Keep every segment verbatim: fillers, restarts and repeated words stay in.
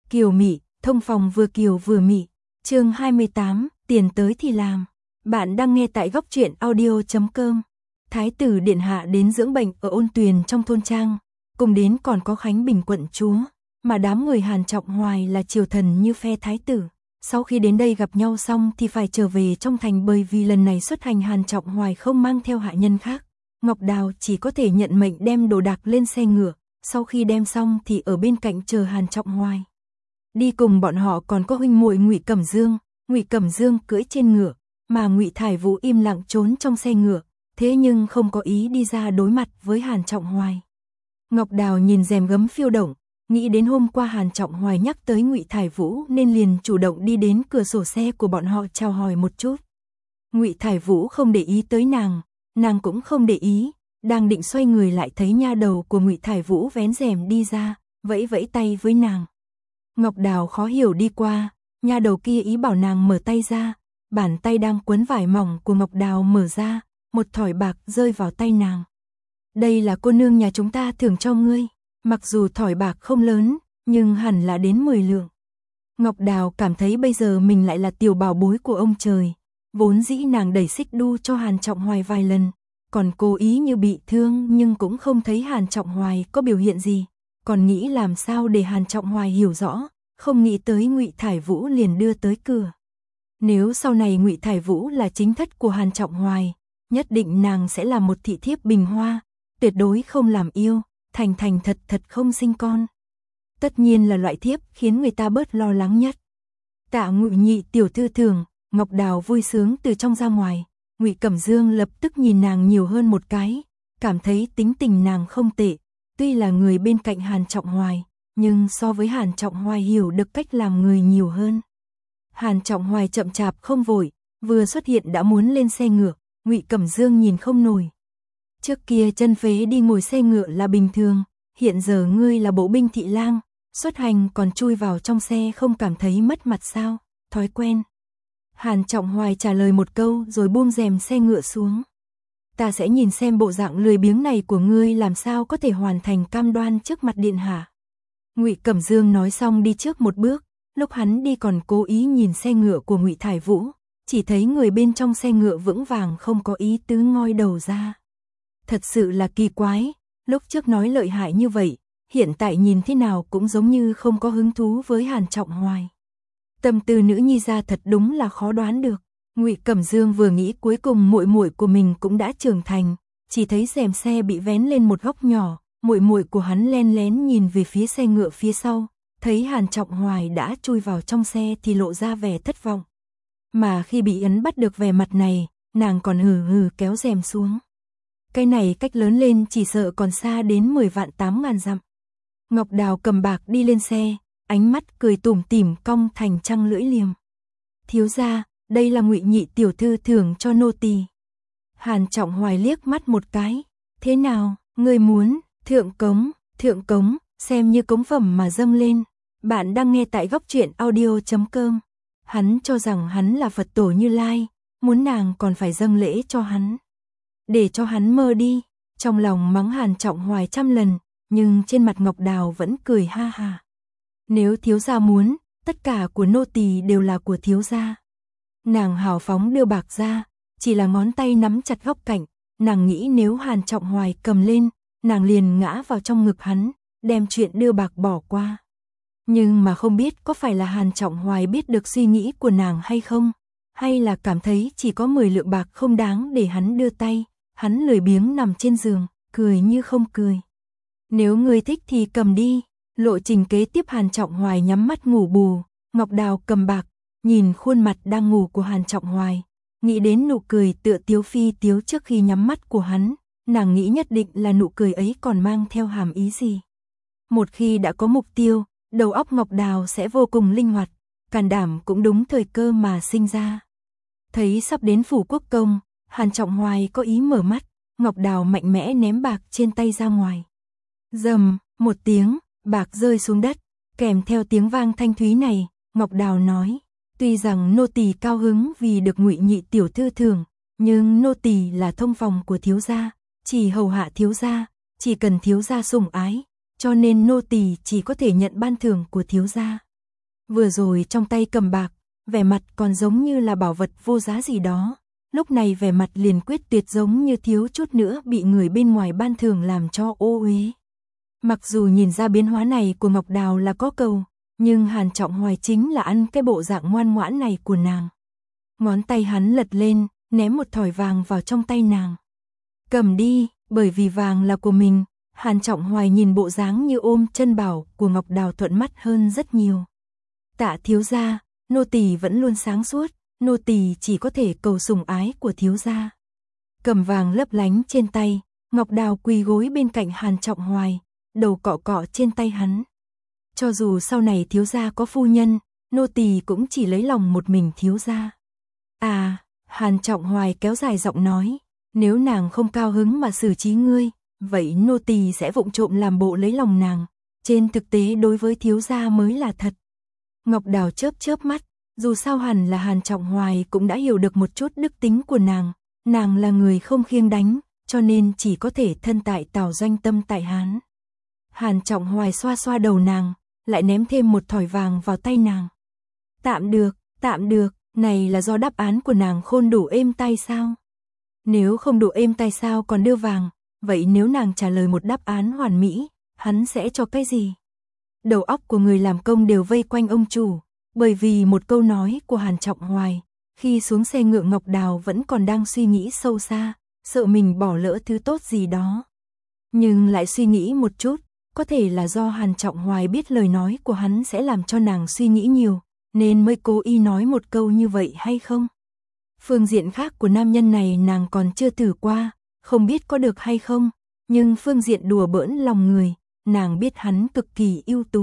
Kiều mị, thông phòng vừa kiều vừa mị. Chương hai mươi tám, tiền tới thì làm. Bạn đang nghe tại góc truyện audio chấm com. Thái tử điện hạ đến dưỡng bệnh ở Ôn Tuyền trong thôn trang, cùng đến còn có Khánh Bình quận chúa, mà đám người Hàn Trọng Hoài là triều thần như phe thái tử. Sau khi đến đây gặp nhau xong thì phải trở về trong thành, bởi vì lần này xuất hành Hàn Trọng Hoài không mang theo hạ nhân khác. Ngọc Đào chỉ có thể nhận mệnh đem đồ đạc lên xe ngựa, sau khi đem xong thì ở bên cạnh chờ Hàn Trọng Hoài. Đi cùng bọn họ còn có huynh muội Ngụy Cẩm Dương, Ngụy Cẩm Dương cưỡi trên ngựa, mà Ngụy Thải Vũ im lặng trốn trong xe ngựa, thế nhưng không có ý đi ra đối mặt với Hàn Trọng Hoài. Ngọc Đào nhìn rèm gấm phiêu động, nghĩ đến hôm qua Hàn Trọng Hoài nhắc tới Ngụy Thải Vũ nên liền chủ động đi đến cửa sổ xe của bọn họ chào hỏi một chút. Ngụy Thải Vũ không để ý tới nàng, nàng cũng không để ý, đang định xoay người lại thấy nha đầu của Ngụy Thải Vũ vén rèm đi ra, vẫy vẫy tay với nàng. Ngọc Đào khó hiểu đi qua, nha đầu kia ý bảo nàng mở tay ra, bàn tay đang quấn vải mỏng của Ngọc Đào mở ra, một thỏi bạc rơi vào tay nàng. Đây là cô nương nhà chúng ta thưởng cho ngươi, mặc dù thỏi bạc không lớn, nhưng hẳn là đến mười lượng. Ngọc Đào cảm thấy bây giờ mình lại là tiểu bảo bối của ông trời, vốn dĩ nàng đẩy xích đu cho Hàn Trọng Hoài vài lần, còn cố ý như bị thương nhưng cũng không thấy Hàn Trọng Hoài có biểu hiện gì, còn nghĩ làm sao để Hàn Trọng Hoài hiểu rõ, không nghĩ tới Ngụy Thải Vũ liền đưa tới cửa. Nếu sau này Ngụy Thải Vũ là chính thất của Hàn Trọng Hoài, nhất định nàng sẽ là một thị thiếp bình hoa, tuyệt đối không làm yêu, thành thành thật thật không sinh con. Tất nhiên là loại thiếp khiến người ta bớt lo lắng nhất. Tạ Ngụy nhị tiểu thư thưởng. Ngọc Đào vui sướng từ trong ra ngoài, Ngụy Cẩm Dương lập tức nhìn nàng nhiều hơn một cái, cảm thấy tính tình nàng không tệ, tuy là người bên cạnh Hàn Trọng Hoài, nhưng so với Hàn Trọng Hoài hiểu được cách làm người nhiều hơn. Hàn Trọng Hoài chậm chạp không vội, vừa xuất hiện đã muốn lên xe ngựa, Ngụy Cẩm Dương nhìn không nổi. Trước kia chân phế đi ngồi xe ngựa là bình thường, hiện giờ ngươi là bộ binh thị lang, xuất hành còn chui vào trong xe không cảm thấy mất mặt sao, thói quen. Hàn Trọng Hoài trả lời một câu rồi buông rèm xe ngựa xuống. Ta sẽ nhìn xem bộ dạng lười biếng này của ngươi làm sao có thể hoàn thành cam đoan trước mặt điện hạ. Ngụy Cẩm Dương nói xong đi trước một bước, lúc hắn đi còn cố ý nhìn xe ngựa của Ngụy Thải Vũ, chỉ thấy người bên trong xe ngựa vững vàng không có ý tứ ngoi đầu ra. Thật sự là kỳ quái, lúc trước nói lợi hại như vậy, hiện tại nhìn thế nào cũng giống như không có hứng thú với Hàn Trọng Hoài. Tâm tư nữ nhi ra thật đúng là khó đoán được. Ngụy Cẩm Dương vừa nghĩ cuối cùng muội muội của mình cũng đã trưởng thành, chỉ thấy rèm xe bị vén lên một góc nhỏ, muội muội của hắn len lén nhìn về phía xe ngựa phía sau, thấy Hàn Trọng Hoài đã chui vào trong xe thì lộ ra vẻ thất vọng. Mà khi bị ấn bắt được vẻ mặt này, nàng còn hừ hừ kéo rèm xuống. Cái này cách lớn lên chỉ sợ còn xa đến mười vạn tám ngàn dặm. Ngọc Đào cầm bạc đi lên xe, ánh mắt cười tủm tỉm cong thành trăng lưỡi liềm. Thiếu gia, đây là Ngụy nhị tiểu thư thưởng cho nô tỳ. Hàn Trọng Hoài liếc mắt một cái, thế nào, ngươi muốn, thượng cống, thượng cống, xem như cống phẩm mà dâng lên. Bạn đang nghe tại góc truyện audio chấm com. Hắn cho rằng hắn là Phật tổ Như Lai, muốn nàng còn phải dâng lễ cho hắn. Để cho hắn mơ đi, trong lòng mắng Hàn Trọng Hoài trăm lần, nhưng trên mặt Ngọc Đào vẫn cười ha ha. Nếu thiếu gia muốn, tất cả của nô tỳ đều là của thiếu gia. Nàng hào phóng đưa bạc ra, chỉ là ngón tay nắm chặt góc cạnh, nàng nghĩ nếu Hàn Trọng Hoài cầm lên, nàng liền ngã vào trong ngực hắn, đem chuyện đưa bạc bỏ qua. Nhưng mà không biết có phải là Hàn Trọng Hoài biết được suy nghĩ của nàng hay không, hay là cảm thấy chỉ có mười lượng bạc không đáng để hắn đưa tay, hắn lười biếng nằm trên giường, cười như không cười. Nếu ngươi thích thì cầm đi. Lộ trình kế tiếp Hàn Trọng Hoài nhắm mắt ngủ bù, Ngọc Đào cầm bạc, nhìn khuôn mặt đang ngủ của Hàn Trọng Hoài, nghĩ đến nụ cười tựa tiếu phi tiếu trước khi nhắm mắt của hắn, nàng nghĩ nhất định là nụ cười ấy còn mang theo hàm ý gì. Một khi đã có mục tiêu, đầu óc Ngọc Đào sẽ vô cùng linh hoạt, can đảm cũng đúng thời cơ mà sinh ra. Thấy sắp đến phủ quốc công, Hàn Trọng Hoài có ý mở mắt, Ngọc Đào mạnh mẽ ném bạc trên tay ra ngoài. Rầm, một tiếng, bạc rơi xuống đất, kèm theo tiếng vang thanh thúy này, Ngọc Đào nói, tuy rằng nô tỳ cao hứng vì được Ngụy nhị tiểu thư thưởng, nhưng nô tỳ là thông phòng của thiếu gia, chỉ hầu hạ thiếu gia, chỉ cần thiếu gia sủng ái, cho nên nô tỳ chỉ có thể nhận ban thưởng của thiếu gia. Vừa rồi trong tay cầm bạc, vẻ mặt còn giống như là bảo vật vô giá gì đó. Lúc này vẻ mặt liền quyết tuyệt giống như thiếu chút nữa bị người bên ngoài ban thưởng làm cho ô uế. Mặc dù nhìn ra biến hóa này của Ngọc Đào là có cầu, nhưng Hàn Trọng Hoài chính là ăn cái bộ dạng ngoan ngoãn này của nàng. Ngón tay hắn lật lên, ném một thỏi vàng vào trong tay nàng. Cầm đi, bởi vì vàng là của mình. Hàn Trọng Hoài nhìn bộ dáng như ôm chân bảo của Ngọc Đào thuận mắt hơn rất nhiều. Tạ thiếu gia, nô tỳ vẫn luôn sáng suốt, nô tỳ chỉ có thể cầu sủng ái của thiếu gia. Cầm vàng lấp lánh trên tay, Ngọc Đào quỳ gối bên cạnh Hàn Trọng Hoài, đầu cọ cọ trên tay hắn. Cho dù sau này thiếu gia có phu nhân, nô tỳ cũng chỉ lấy lòng một mình thiếu gia. À, Hàn Trọng Hoài kéo dài giọng nói, nếu nàng không cao hứng mà xử trí ngươi, vậy nô tỳ sẽ vụng trộm làm bộ lấy lòng nàng, trên thực tế đối với thiếu gia mới là thật. Ngọc Đào chớp chớp mắt, dù sao hẳn là Hàn Trọng Hoài cũng đã hiểu được một chút đức tính của nàng, nàng là người không khiêng đánh, cho nên chỉ có thể thân tại Tào doanh tâm tại Hán. Hàn Trọng Hoài xoa xoa đầu nàng, lại ném thêm một thỏi vàng vào tay nàng. Tạm được, tạm được, này là do đáp án của nàng khôn đủ êm tai sao? Nếu không đủ êm tai sao còn đưa vàng, vậy nếu nàng trả lời một đáp án hoàn mỹ, hắn sẽ cho cái gì? Đầu óc của người làm công đều vây quanh ông chủ, bởi vì một câu nói của Hàn Trọng Hoài, khi xuống xe ngựa Ngọc Đào vẫn còn đang suy nghĩ sâu xa, sợ mình bỏ lỡ thứ tốt gì đó. Nhưng lại suy nghĩ một chút, có thể là do Hàn Trọng Hoài biết lời nói của hắn sẽ làm cho nàng suy nghĩ nhiều, nên mới cố ý nói một câu như vậy hay không? Phương diện khác của nam nhân này nàng còn chưa thử qua, không biết có được hay không, nhưng phương diện đùa bỡn lòng người, nàng biết hắn cực kỳ ưu tú.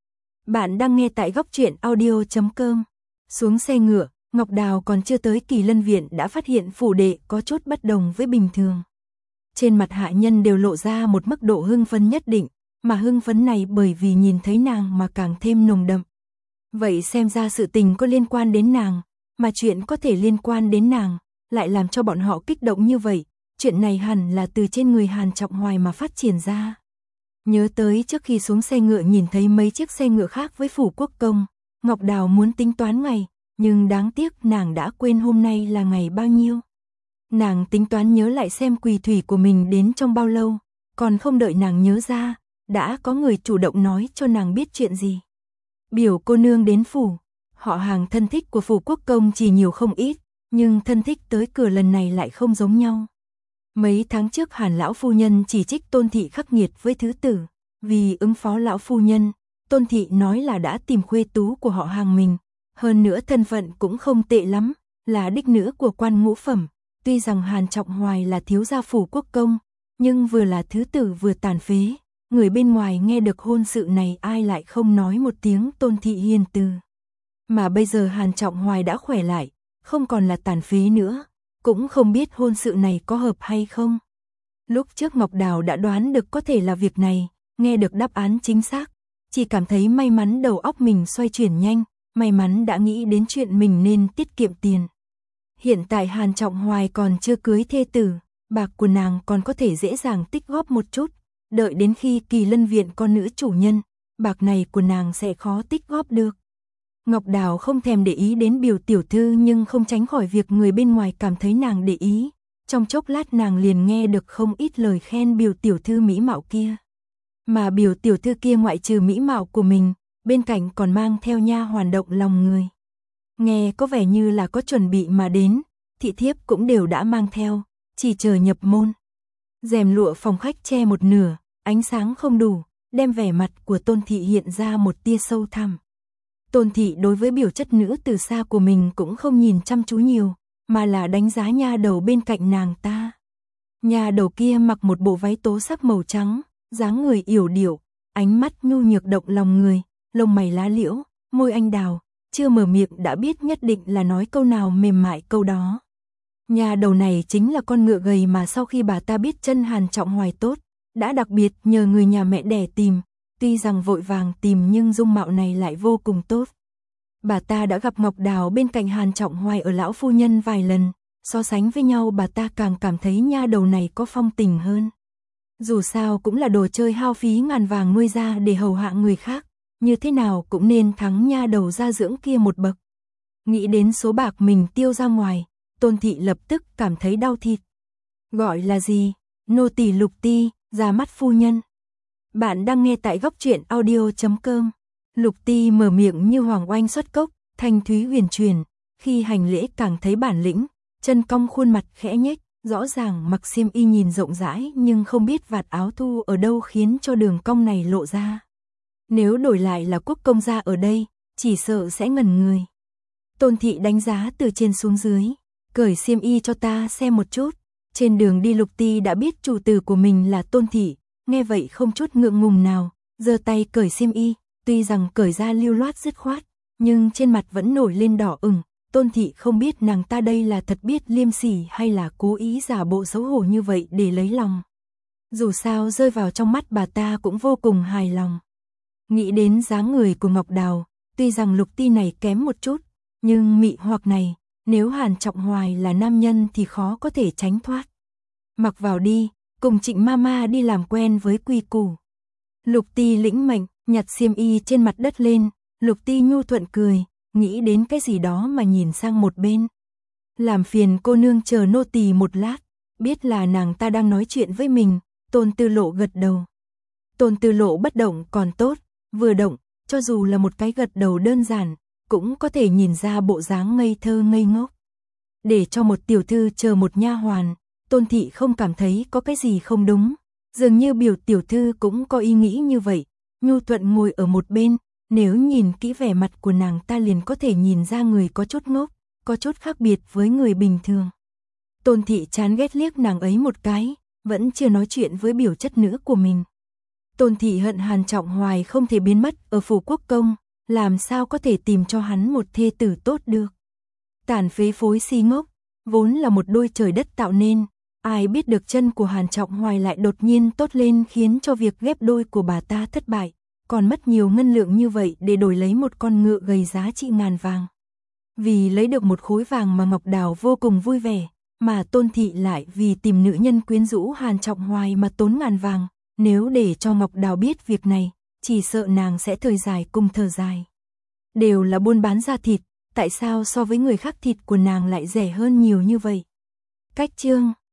Bạn đang nghe tại góc truyện audio chấm com. Xuống xe ngựa, Ngọc Đào còn chưa tới Kỳ Lân Viện đã phát hiện phủ đệ có chút bất đồng với bình thường. Trên mặt hạ nhân đều lộ ra một mức độ hưng phấn nhất định, mà hưng phấn này bởi vì nhìn thấy nàng mà càng thêm nồng đậm. Vậy xem ra sự tình có liên quan đến nàng, mà chuyện có thể liên quan đến nàng, lại làm cho bọn họ kích động như vậy, chuyện này hẳn là từ trên người Hàn Trọng Hoài mà phát triển ra. Nhớ tới trước khi xuống xe ngựa nhìn thấy mấy chiếc xe ngựa khác với phủ quốc công, Ngọc Đào muốn tính toán ngày, nhưng đáng tiếc nàng đã quên hôm nay là ngày bao nhiêu. Nàng tính toán nhớ lại xem quỳ thủy của mình đến trong bao lâu, còn không đợi nàng nhớ ra, đã có người chủ động nói cho nàng biết chuyện gì. Biểu cô nương đến phủ, họ hàng thân thích của phủ quốc công chỉ nhiều không ít, nhưng thân thích tới cửa lần này lại không giống nhau. Mấy tháng trước Hàn lão phu nhân chỉ trích Tôn thị khắc nghiệt với thứ tử, vì ứng phó lão phu nhân, Tôn thị nói là đã tìm khuê tú của họ hàng mình, hơn nữa thân phận cũng không tệ lắm, là đích nữ của quan ngũ phẩm. Tuy rằng Hàn Trọng Hoài là thiếu gia phủ quốc công, nhưng vừa là thứ tử vừa tàn phế, người bên ngoài nghe được hôn sự này ai lại không nói một tiếng Tôn thị hiền từ. Mà bây giờ Hàn Trọng Hoài đã khỏe lại, không còn là tàn phế nữa, cũng không biết hôn sự này có hợp hay không. Lúc trước Ngọc Đào đã đoán được có thể là việc này, nghe được đáp án chính xác, chỉ cảm thấy may mắn đầu óc mình xoay chuyển nhanh, may mắn đã nghĩ đến chuyện mình nên tiết kiệm tiền. Hiện tại Hàn Trọng Hoài còn chưa cưới thê tử, bạc của nàng còn có thể dễ dàng tích góp một chút, đợi đến khi Kỳ Lân Viện có nữ chủ nhân, bạc này của nàng sẽ khó tích góp được. Ngọc Đào không thèm để ý đến Biểu tiểu thư nhưng không tránh khỏi việc người bên ngoài cảm thấy nàng để ý. Trong chốc lát nàng liền nghe được không ít lời khen Biểu tiểu thư mỹ mạo kia. Mà Biểu tiểu thư kia ngoại trừ mỹ mạo của mình, bên cạnh còn mang theo nha hoàn động lòng người. Nghe có vẻ như là có chuẩn bị mà đến, thị thiếp cũng đều đã mang theo, chỉ chờ nhập môn. Rèm lụa phòng khách che một nửa, ánh sáng không đủ, đem vẻ mặt của Tôn thị hiện ra một tia sâu thẳm. Tôn thị đối với biểu chất nữ từ xa của mình cũng không nhìn chăm chú nhiều, mà là đánh giá nha đầu bên cạnh nàng ta. Nha đầu kia mặc một bộ váy tố sắc màu trắng, dáng người yểu điệu, ánh mắt nhu nhược động lòng người, lông mày lá liễu, môi anh đào, chưa mở miệng đã biết nhất định là nói câu nào mềm mại câu đó. Nha đầu này chính là con ngựa gầy mà sau khi bà ta biết chân Hàn Trọng Hoài tốt, đã đặc biệt nhờ người nhà mẹ đẻ tìm. Tuy rằng vội vàng tìm nhưng dung mạo này lại vô cùng tốt. Bà ta đã gặp Ngọc Đào bên cạnh Hàn Trọng Hoài ở lão phu nhân vài lần, so sánh với nhau bà ta càng cảm thấy nha đầu này có phong tình hơn. Dù sao cũng là đồ chơi hao phí ngàn vàng nuôi ra để hầu hạ người khác, như thế nào cũng nên thắng nha đầu gia dưỡng kia một bậc. Nghĩ đến số bạc mình tiêu ra ngoài, Tôn Thị lập tức cảm thấy đau thịt. Gọi là gì? Nô tỳ Lục Ti, ra mắt phu nhân. Bạn đang nghe tại góc truyện audio chấm com. Lục Ti mở miệng như hoàng oanh xuất cốc, thanh thúy huyền truyền, khi hành lễ càng thấy bản lĩnh, chân cong khuôn mặt khẽ nhếch, rõ ràng mặc xiêm y nhìn rộng rãi nhưng không biết vạt áo thu ở đâu khiến cho đường cong này lộ ra. Nếu đổi lại là quốc công gia ở đây, chỉ sợ sẽ ngẩn người. Tôn Thị đánh giá từ trên xuống dưới, cởi xiêm y cho ta xem một chút. Trên đường đi Lục Ti đã biết chủ tử của mình là Tôn Thị, nghe vậy không chút ngượng ngùng nào, giơ tay cởi xiêm y, tuy rằng cởi ra lưu loát dứt khoát, nhưng trên mặt vẫn nổi lên đỏ ửng. Tôn Thị không biết nàng ta đây là thật biết liêm sỉ hay là cố ý giả bộ xấu hổ như vậy để lấy lòng. Dù sao rơi vào trong mắt bà ta cũng vô cùng hài lòng. Nghĩ đến dáng người của Ngọc Đào, tuy rằng Lục Ti này kém một chút, nhưng mị hoặc này, nếu Hàn Trọng Hoài là nam nhân thì khó có thể tránh thoát. Mặc vào đi, cùng Trịnh Mama đi làm quen với quy củ. Lục Ti lĩnh mệnh, nhặt xiêm y trên mặt đất lên, Lục Ti nhu thuận cười, nghĩ đến cái gì đó mà nhìn sang một bên. Làm phiền cô nương chờ nô tỳ một lát, biết là nàng ta đang nói chuyện với mình, Tôn Tư Lộ gật đầu. Tôn Tư Lộ bất động còn tốt, vừa động, cho dù là một cái gật đầu đơn giản, cũng có thể nhìn ra bộ dáng ngây thơ ngây ngốc. Để cho một tiểu thư chờ một nha hoàn, Tôn Thị không cảm thấy có cái gì không đúng, dường như biểu tiểu thư cũng có ý nghĩ như vậy, nhu thuận ngồi ở một bên, nếu nhìn kỹ vẻ mặt của nàng ta liền có thể nhìn ra người có chút ngốc, có chút khác biệt với người bình thường. Tôn Thị chán ghét liếc nàng ấy một cái, vẫn chưa nói chuyện với biểu chất nữ của mình. Tôn Thị hận Hàn Trọng Hoài không thể biến mất ở phủ quốc công, làm sao có thể tìm cho hắn một thê tử tốt được. Tàn phế phối si ngốc, vốn là một đôi trời đất tạo nên, ai biết được chân của Hàn Trọng Hoài lại đột nhiên tốt lên khiến cho việc ghép đôi của bà ta thất bại, còn mất nhiều ngân lượng như vậy để đổi lấy một con ngựa gầy giá trị ngàn vàng. Vì lấy được một khối vàng mà Ngọc Đào vô cùng vui vẻ, mà Tôn Thị lại vì tìm nữ nhân quyến rũ Hàn Trọng Hoài mà tốn ngàn vàng, nếu để cho Ngọc Đào biết việc này, chỉ sợ nàng sẽ thời dài cùng thở dài. Đều là buôn bán da thịt, tại sao so với người khác thịt của nàng lại rẻ hơn nhiều như vậy? Cách chương